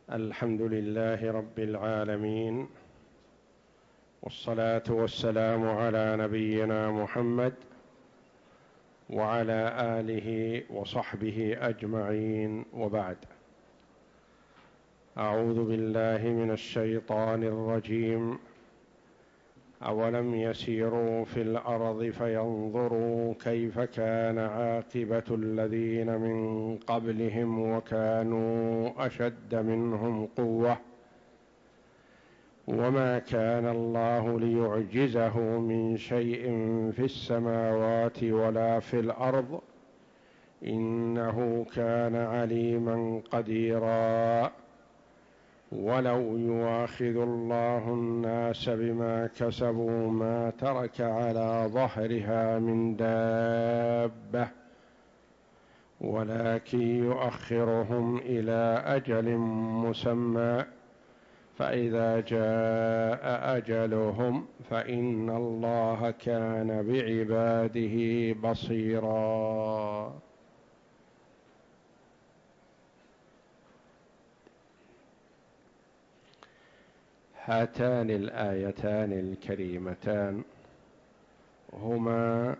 الحمد لله رب العالمين، والصلاة والسلام على نبينا محمد وعلى آله وصحبه أجمعين، وبعد. أعوذ بالله من الشيطان الرجيم. أولم يسيروا في الأرض فينظروا كيف كان عاقبة الذين من قبلهم وكانوا أشد منهم قوة وما كان الله ليعجزه من شيء في السماوات ولا في الأرض إنه كان عليما قديرا. ولو يؤاخذ الله الناس بما كسبوا ما ترك على ظهرها من دابة ولكن يؤخرهم إلى أجل مسمى فإذا جاء أجلهم فإن الله كان بعباده بصيرا. هاتان الآيتان الكريمتان هما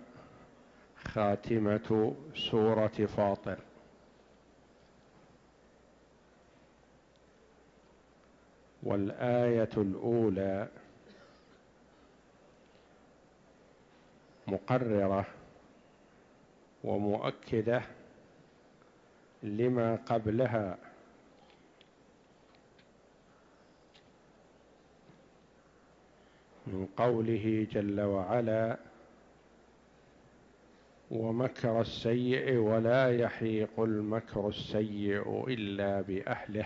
خاتمة سورة فاطر، والآية الأولى مقررة ومؤكدة لما قبلها، من قوله جل وعلا: ومكر السيء ولا يحيق المكر السيء إلا بأهله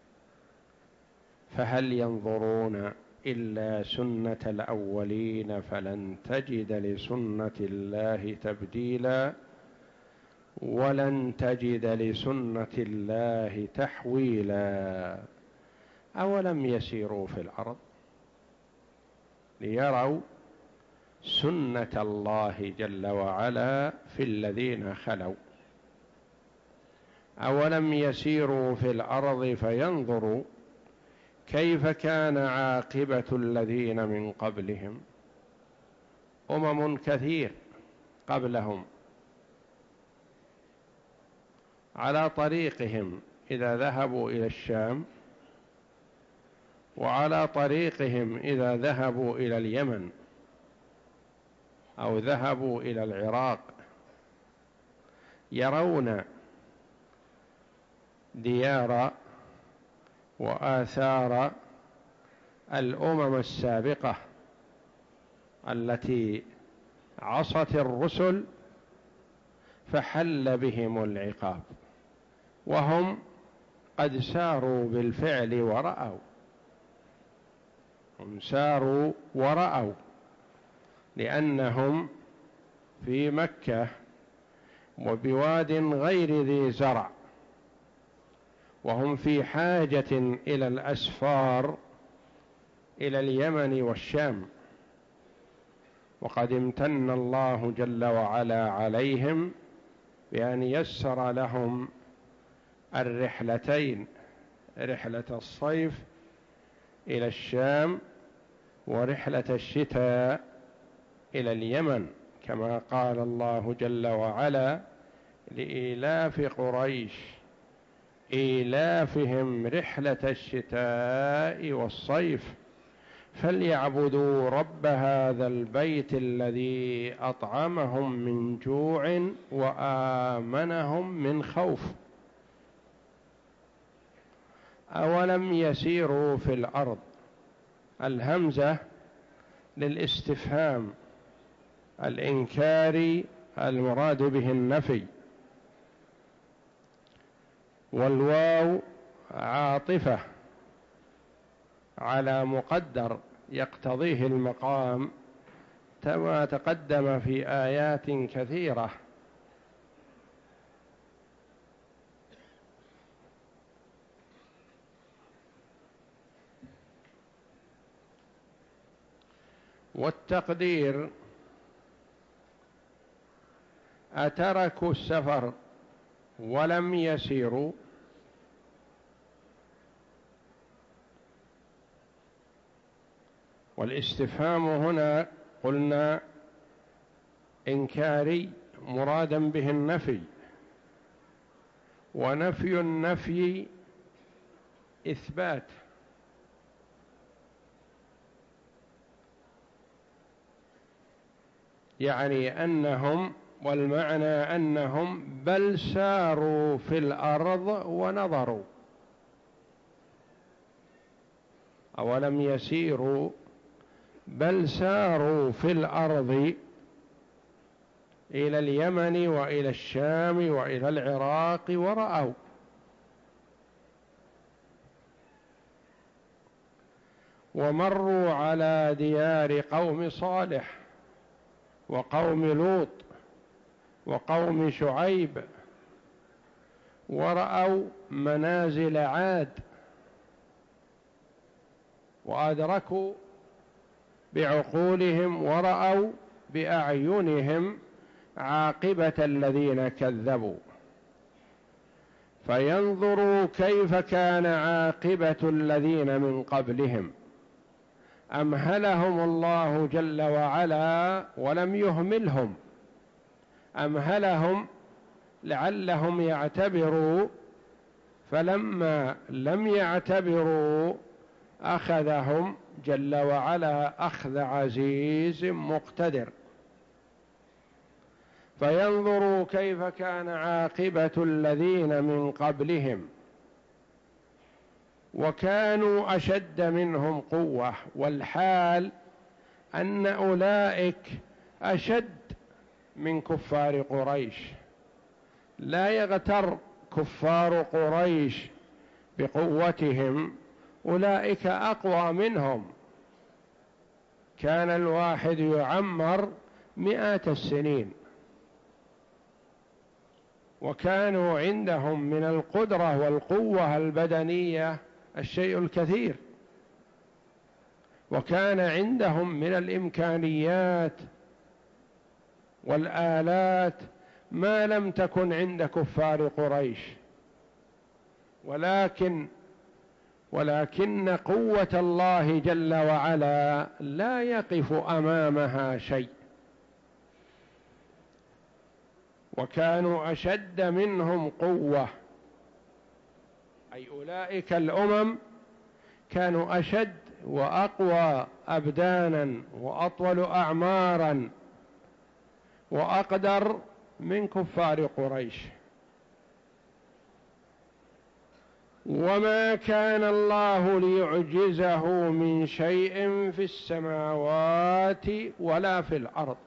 فهل ينظرون إلا سنة الأولين فلن تجد لسنة الله تبديلا ولن تجد لسنة الله تحويلا. أولم يسيروا في الأرض ليروا سنة الله جل وعلا في الذين خلوا. أولم يسيروا في الأرض فينظروا كيف كان عاقبة الذين من قبلهم. كثير قبلهم على طريقهم إذا ذهبوا إلى الشام، وعلى طريقهم إذا ذهبوا إلى اليمن أو ذهبوا إلى العراق يرون ديار وآثار الأمم السابقة التي عصت الرسل فحل بهم العقاب، وهم قد ساروا بالفعل ورأوا، هم ساروا ورأوا، لأنهم في مكة وبواد غير ذي زرع، وهم في حاجة إلى الأسفار إلى اليمن والشام، وقد امتن الله جل وعلا عليهم بأن يسر لهم الرحلتين، رحلة الصيف إلى الشام ورحلة الشتاء إلى اليمن، كما قال الله جل وعلا: لإيلاف قريش إيلافهم رحلة الشتاء والصيف فليعبدوا رب هذا البيت الذي أطعمهم من جوع وآمنهم من خوف. أولم يسيروا في الأرض، الهمزة للاستفهام الإنكاري المراد به النفي، والواو عاطفة على مقدر يقتضيه المقام كما تقدم في آيات كثيرة. والتقدير: أتركوا السفر ولم يسيروا والاستفهام هنا قلنا إنكاري مرادا به النفي، ونفي النفي إثبات، يعني أنهم، والمعنى أنهم بل ساروا في الأرض ونظروا. أولم يسيروا بل ساروا في الأرض إلى اليمن وإلى الشام وإلى العراق ورأوا. ومروا على ديار قوم صالح وقوم لوط وقوم شعيب، ورأوا منازل عاد، وأدركوا بعقولهم ورأوا بأعينهم عاقبة الذين كذبوا، فينظروا كيف كان عاقبة الذين من قبلهم. أمهلهم الله جل وعلا ولم يهملهم، أمهلهم لعلهم يعتبروا، فلما لم يعتبروا أخذهم جل وعلا أخذ عزيز مقتدر. فينظروا كيف كان عاقبة الذين من قبلهم، وكانوا أشد منهم قوة، والحال أن أولئك أشد من كفار قريش. لا يغتر كفار قريش بقوتهم، أولئك أقوى منهم. كان الواحد يعمر 100 السنين، وكانوا عندهم من القدرة والقوة البدنية الشيء الكثير، وكان عندهم من الإمكانيات والآلات ما لم تكن عند كفار قريش، ولكن قوة الله جل وعلا لا يقف أمامها شيء. وكانوا أشد منهم قوة، أي أولئك الأمم كانوا أشد وأقوى أبدانا وأطول أعمارا وأقدر من كفار قريش. وما كان الله ليعجزه من شيء في السماوات ولا في الأرض،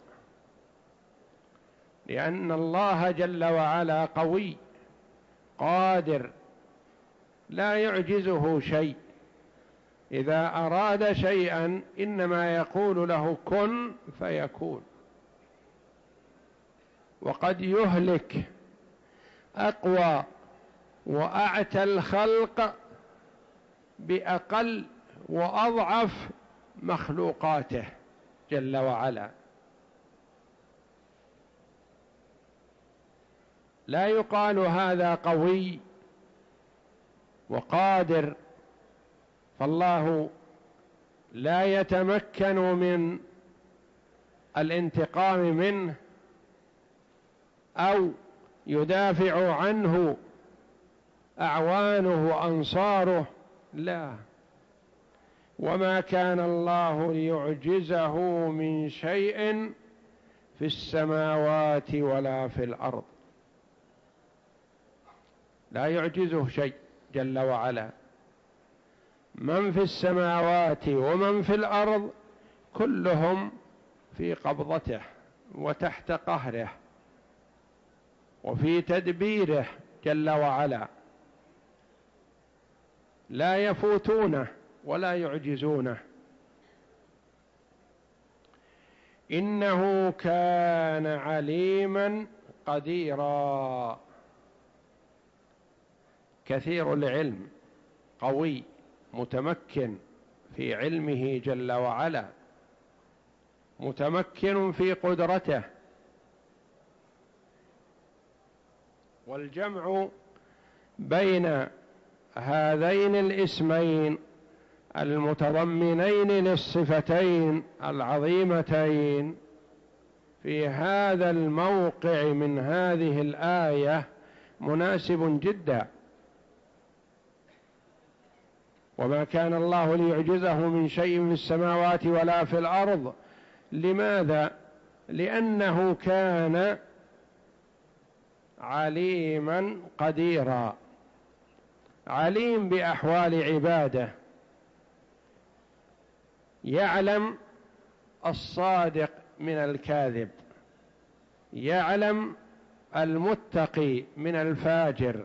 لأن الله جل وعلا قوي قادر لا يعجزه شيء. إذا أراد شيئا إنما يقول له كن فيكون. وقد يهلك أقوى وأعتى الخلق بأقل وأضعف مخلوقاته جل وعلا. لا يقال هذا قوي وقادر، فالله لا يتمكن من الانتقام منه أو يدافع عنه أعوانه وأنصاره، لا. وما كان الله ليعجزه من شيء في السماوات ولا في الأرض، لا يعجزه شيء جل وعلا. من في السماوات ومن في الأرض كلهم في قبضته وتحت قهره وفي تدبيره جل وعلا، لا يفوتونه ولا يعجزونه. إنه كان عليما قديرا، كثير العلم، قوي متمكن في علمه جل وعلا، متمكن في قدرته. والجمع بين هذين الاسمين المتضمنين للصفتين العظيمتين في هذا الموقع من هذه الآية مناسب جدا. وما كان الله ليعجزه من شيء في السماوات ولا في الأرض. لماذا؟ لأنه كان عليما قديرا، عليم بأحوال عباده، يعلم الصادق من الكاذب، يعلم المتقي من الفاجر،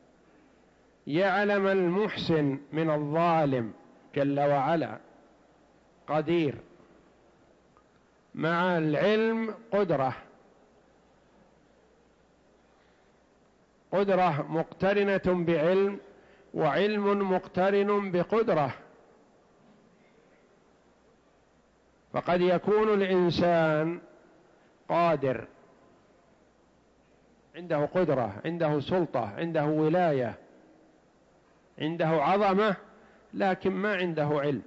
يعلم المحسن من الظالم جل وعلا، قدير. مع العلم قدرة مقترنة بعلم، وعلم مقترن بقدرة. فقد يكون الإنسان قادر، عنده قدرة، عنده سلطة، عنده ولاية، عنده عظمة، لكن ما عنده علم.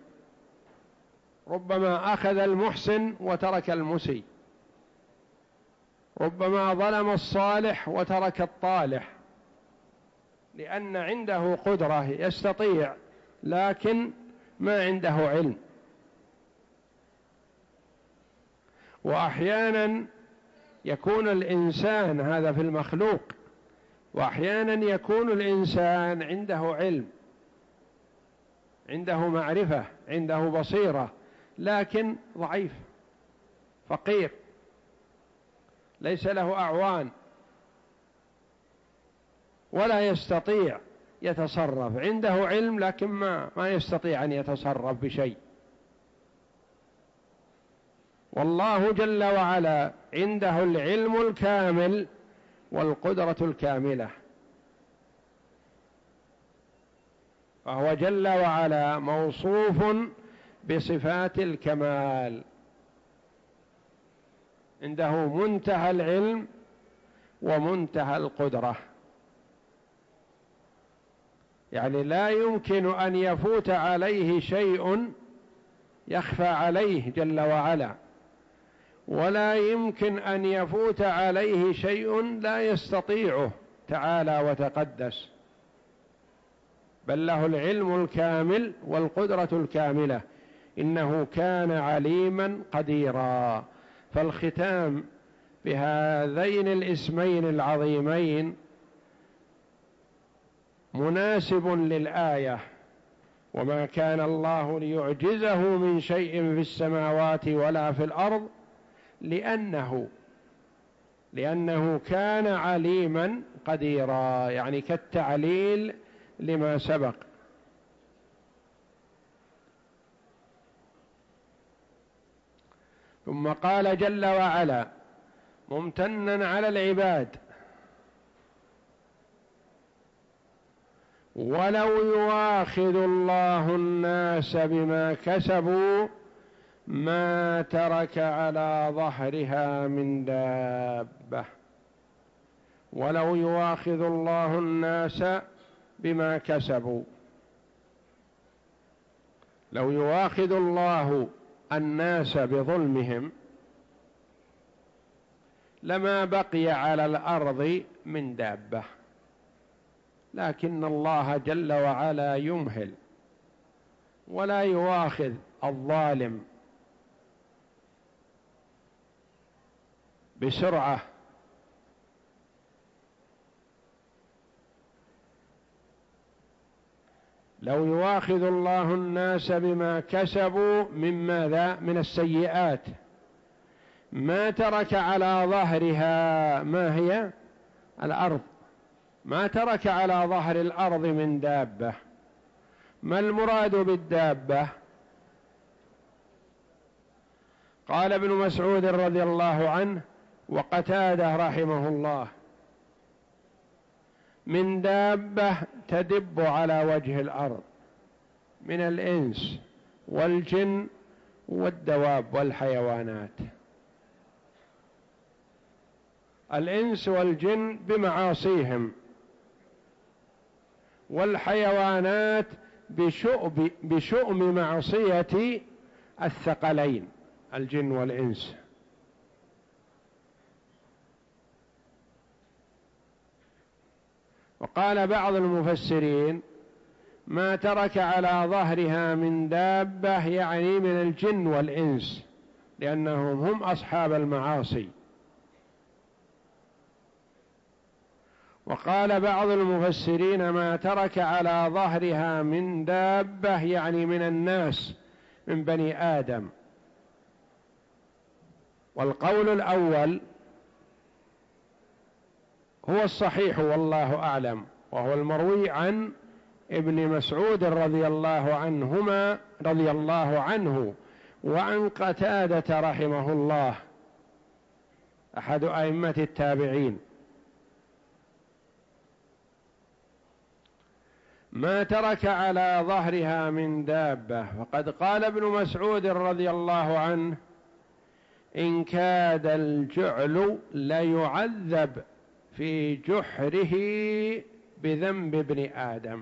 ربما أخذ المحسن وترك المسيء، ربما ظلم الصالح وترك الطالح، لأن عنده قدرة يستطيع، لكن ما عنده علم. وأحيانا يكون الإنسان هذا في المخلوق، وأحيانا يكون الإنسان عنده علم، عنده معرفة، عنده بصيرة، لكن ضعيف، فقير، ليس له أعوان، ولا يستطيع يتصرف. عنده علم لكن ما يستطيع أن يتصرف بشيء. والله جل وعلا عنده العلم الكامل والقدرة الكاملة، فهو جل وعلا موصوف بصفات الكمال، عنده منتهى العلم ومنتهى القدرة. يعني لا يمكن أن يفوت عليه شيء يخفى عليه جل وعلا، ولا يمكن أن يفوت عليه شيء لا يستطيعه تعالى وتقدس، بل له العلم الكامل والقدرة الكاملة. إنه كان عليما قديرا. فالختام بهذين الاسمين العظيمين مناسب للآية. وما كان الله ليعجزه من شيء في السماوات ولا في الأرض لأنه كان عليما قديرا، يعني كالتعليل لما سبق. ثم قال جل وعلا ممتنا على العباد: ولو يؤاخذ الله الناس بما كسبوا ما ترك على ظهرها من دابة. ولو يؤاخذ الله الناس بما كسبوا، لو يؤاخذ الله الناس بظلمهم لما بقي على الأرض من دابة، لكن الله جل وعلا يمهل ولا يؤاخذ الظالم بسرعة. لو يؤاخذ الله الناس بما كسبوا من ماذا؟ من السيئات، ما ترك على ظهرها، ما هي؟ الأرض، ما ترك على ظهر الأرض من دابة. ما المراد بالدابة؟ قال ابن مسعود رضي الله عنه وقتادة رحمه الله: من دابة تدب على وجه الأرض من الإنس والجن والدواب والحيوانات. الإنس والجن بمعاصيهم، والحيوانات بشؤم معصية الثقلين الجن والإنس. وقال بعض المفسرين ما ترك على ظهرها من دابة يعني من الجن والإنس، لأنهم هم أصحاب المعاصي. وقال بعض المفسرين ما ترك على ظهرها من دابة يعني من الناس من بني آدم. والقول الأول هو الصحيح والله أعلم، وهو المروي عن ابن مسعود رضي الله عنه وعن قتادة رحمه الله أحد أئمة التابعين. ما ترك على ظهرها من دابة، فقد قال ابن مسعود رضي الله عنه إن كاد الجعل ليعذب في جحره بذنب ابن آدم.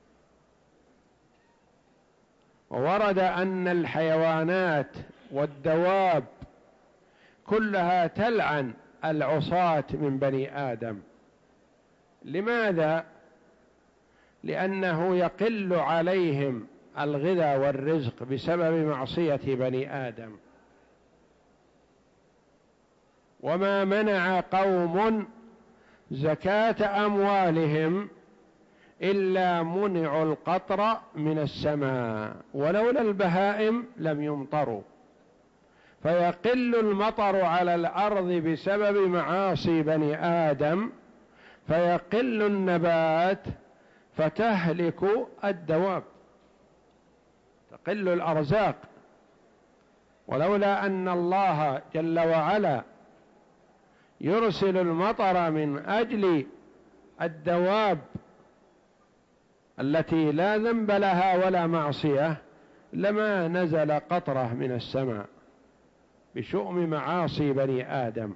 وورد أن الحيوانات والدواب كلها تلعن العصاة من بني آدم. لماذا؟ لأنه يقل عليهم الغذاء والرزق بسبب معصية بني آدم. وما منع قوم زكاة أموالهم إلا منعوا القطر من السماء، ولولا البهائم لم يمطروا. فيقل المطر على الأرض بسبب معاصي بني آدم، فيقل النبات، فتهلك الدواب، تقل الأرزاق. ولولا أن الله جل وعلا يرسل المطر من أجل الدواب التي لا ذنب لها ولا معصية لما نزل قطرة من السماء بشؤم معاصي بني آدم.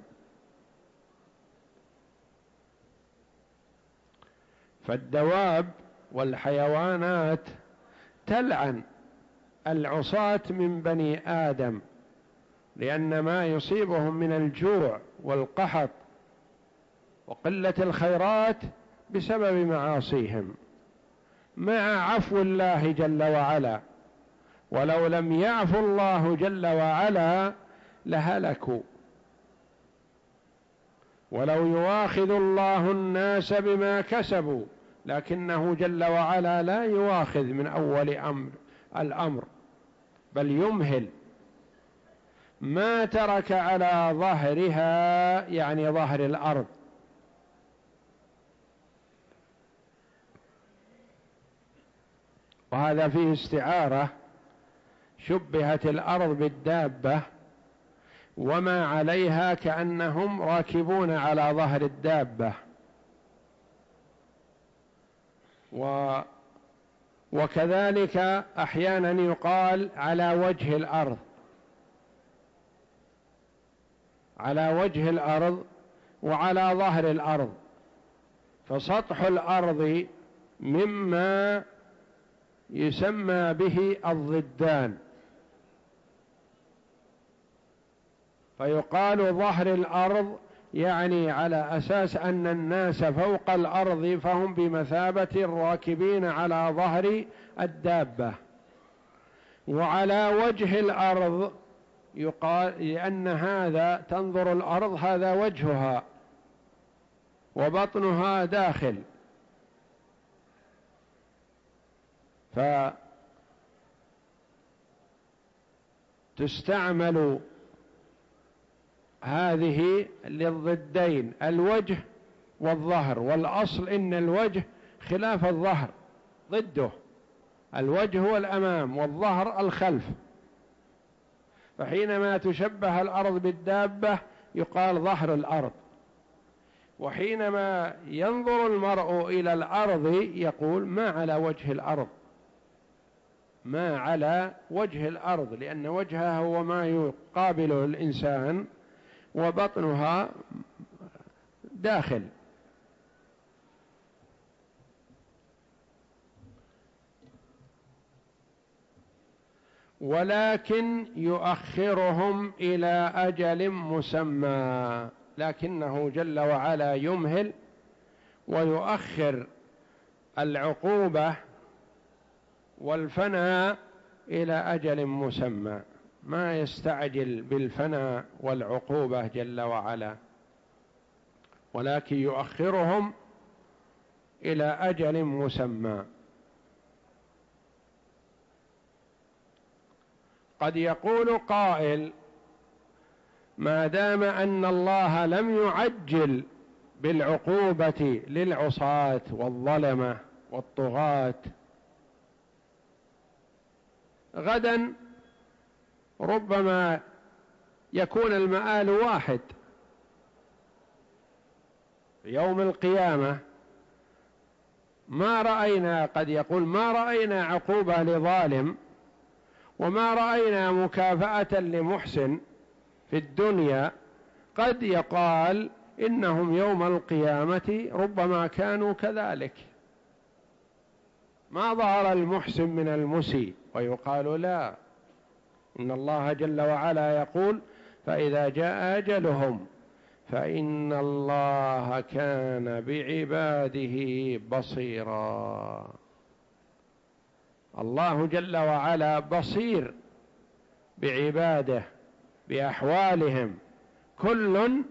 فالدواب والحيوانات تلعن العصاة من بني آدم، لأن ما يصيبهم من الجوع والقحط وقلة الخيرات بسبب معاصيهم مع عفو الله جل وعلا. ولو لم يعفو الله جل وعلا لهلكوا. ولو يواخذ الله الناس بما كسبوا، لكنه جل وعلا لا يواخذ من أول الأمر بل يمهل. ما ترك على ظهرها يعني ظهر الأرض. وهذا فيه استعارة، شبهت الأرض بالدابة وما عليها كأنهم راكبون على ظهر الدابة. وكذلك أحيانا يقال على وجه الأرض، على وجه الأرض وعلى ظهر الأرض. فسطح الأرض مما يسمى به الضدان، فيقال ظهر الأرض يعني على أساس أن الناس فوق الأرض فهم بمثابة الراكبين على ظهر الدابة. وعلى وجه الأرض يقال لأن هذا تنظر الأرض هذا وجهها وبطنها داخل، فتستعمل هذه للضدين الوجه والظهر. والأصل إن الوجه خلاف الظهر ضده، الوجه هو الأمام والظهر الخلف. فحينما تشبه الأرض بالدابة يقال ظهر الأرض، وحينما ينظر المرء إلى الأرض يقول ما على وجه الأرض، ما على وجه الأرض، لأن وجهها هو ما يقابله الإنسان وبطنها داخل. ولكن يؤخرهم إلى أجل مسمى، لكنه جل وعلا يمهل ويؤخر العقوبة والفناء إلى أجل مسمى، ما يستعجل بالفناء والعقوبة جل وعلا، ولكن يؤخرهم إلى أجل مسمى. قد يقول قائل: ما دام أن الله لم يعجل بالعقوبة للعصاة والظلمة والطغاة، غدا ربما يكون المآل واحد يوم القيامة. ما رأينا، قد يقول ما رأينا عقوبة لظالم وما رأينا مكافأة لمحسن في الدنيا، قد يقال إنهم يوم القيامة ربما كانوا كذلك، ما ظهر المحسن من المسيء، ويقال لا، إن الله جل وعلا يقول: فإذا جاء أجلهم فإن الله كان بعباده بصيرا. الله جل وعلا بصير بعباده بأحوالهم، كل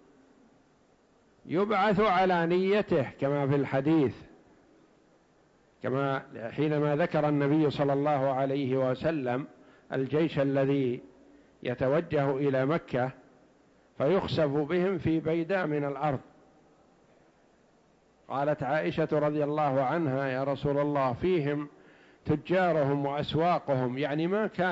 يبعث على نيته، كما في الحديث، كما حينما ذكر النبي صلى الله عليه وسلم الجيش الذي يتوجه إلى مكة فيخسف بهم في بيداء من الأرض، قالت عائشة رضي الله عنها: يا رسول الله، فيهم تجارهم وأسواقهم، يعني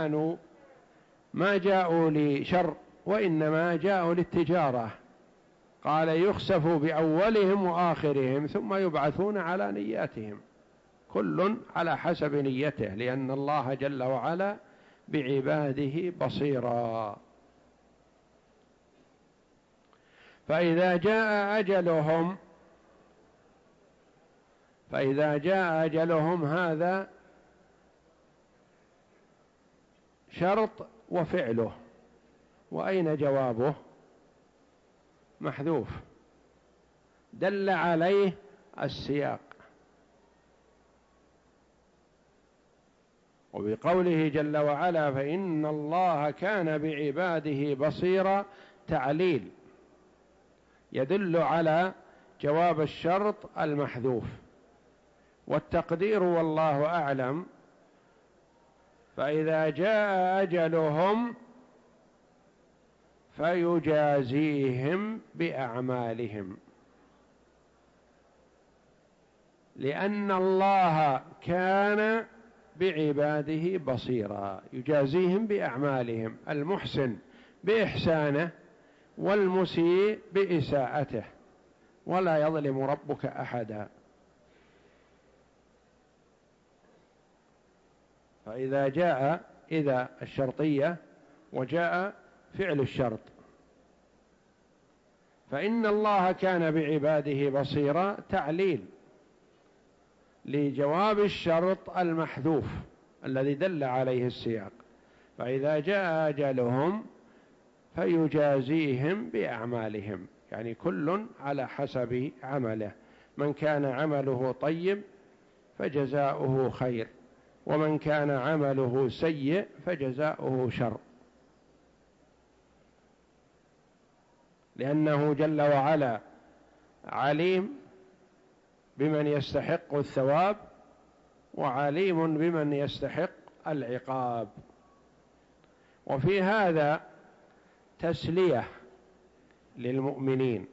ما جاءوا لشر وإنما جاءوا للتجارة. قال: يخسف بأولهم وآخرهم ثم يبعثون على نياتهم، كل على حسب نيته، لأن الله جل وعلا بعباده بصيرا. فإذا جاء أجلهم هذا شرط وفعله، وأين جوابه؟ محذوف، دل عليه السياق. وبقوله جل وعلا: فإن الله كان بعباده بصيرا، تعليل يدل على جواب الشرط المحذوف. والتقدير والله أعلم: فإذا جاء أجلهم فيجازيهم بأعمالهم، لأن الله كان بعباده بصيرا، يجازيهم بأعمالهم، المحسن بإحسانه والمسيء بإساءته، ولا يظلم ربك أحدا. فإذا جاء إذا الشرطية وجاء فعل الشرط، فإن الله كان بعباده بصيرا تعليل لجواب الشرط المحذوف الذي دل عليه السياق. فإذا جاء أجلهم فيجازيهم بأعمالهم، يعني كل على حسب عمله، من كان عمله طيب فجزاؤه خير، ومن كان عمله سيء فجزاؤه شر، لأنه جل وعلا عليم بمن يستحق الثواب وعليم بمن يستحق العقاب. وفي هذا تسلية للمؤمنين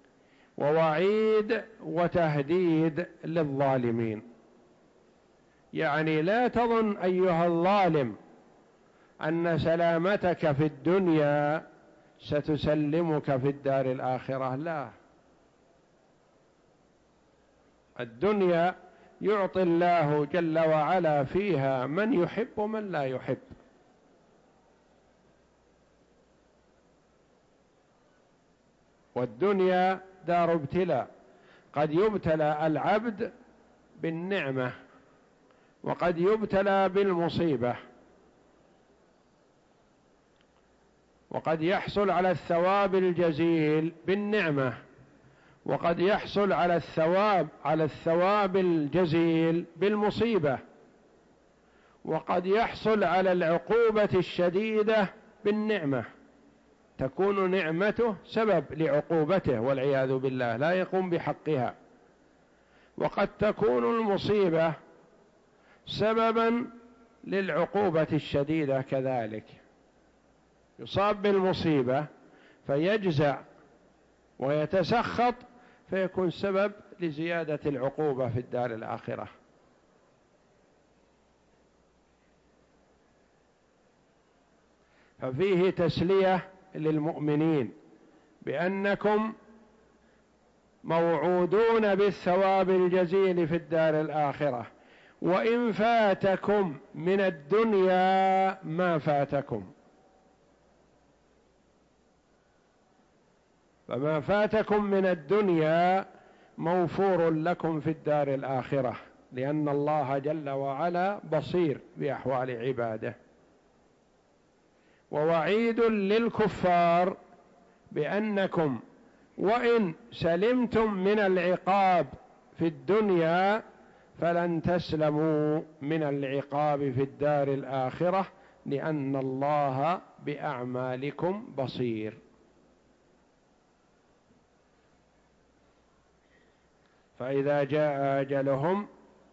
ووعيد وتهديد للظالمين. يعني لا تظن أيها الظالم أن سلامتك في الدنيا ستسلمك في الدار الآخرة، لا، الدنيا يعطي الله جل وعلا فيها من يحب ومن لا يحب، والدنيا دار ابتلاء، قد يبتلى العبد بالنعمة وقد يبتلى بالمصيبة، وقد يحصل على الثواب الجزيل بالنعمة، وقد يحصل على الثواب الجزيل بالمصيبة، وقد يحصل على العقوبة الشديدة بالنعمة، تكون نعمته سبب لعقوبته والعياذ بالله لا يقوم بحقها، وقد تكون المصيبة سببا للعقوبة الشديدة كذلك، يصاب بالمصيبة فيجزع ويتسخط فيكون سبب لزيادة العقوبة في الدار الآخرة. ففيه تسلية للمؤمنين بأنكم موعودون بالثواب الجزيل في الدار الآخرة، وإن فاتكم من الدنيا ما فاتكم، فما فاتكم من الدنيا موفور لكم في الدار الآخرة، لأن الله جل وعلا بصير بأحوال عباده. ووعيد للكفار بأنكم وإن سلمتم من العقاب في الدنيا فلن تسلموا من العقاب في الدار الآخرة، لأن الله بأعمالكم بصير. فإذا جاء أجلهم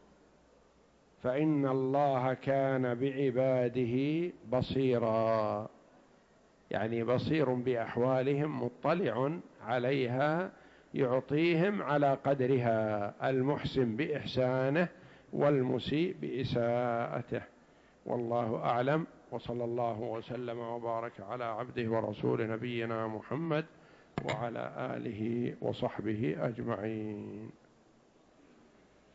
فإن الله كان بعباده بصيرا، يعني بصير بأحوالهم مطلع عليها، يعطيهم على قدرها، المحسن بإحسانه والمسيء بإساءته. والله أعلم، وصلى الله وسلم وبارك على عبده ورسول نبينا محمد وعلى آله وصحبه أجمعين.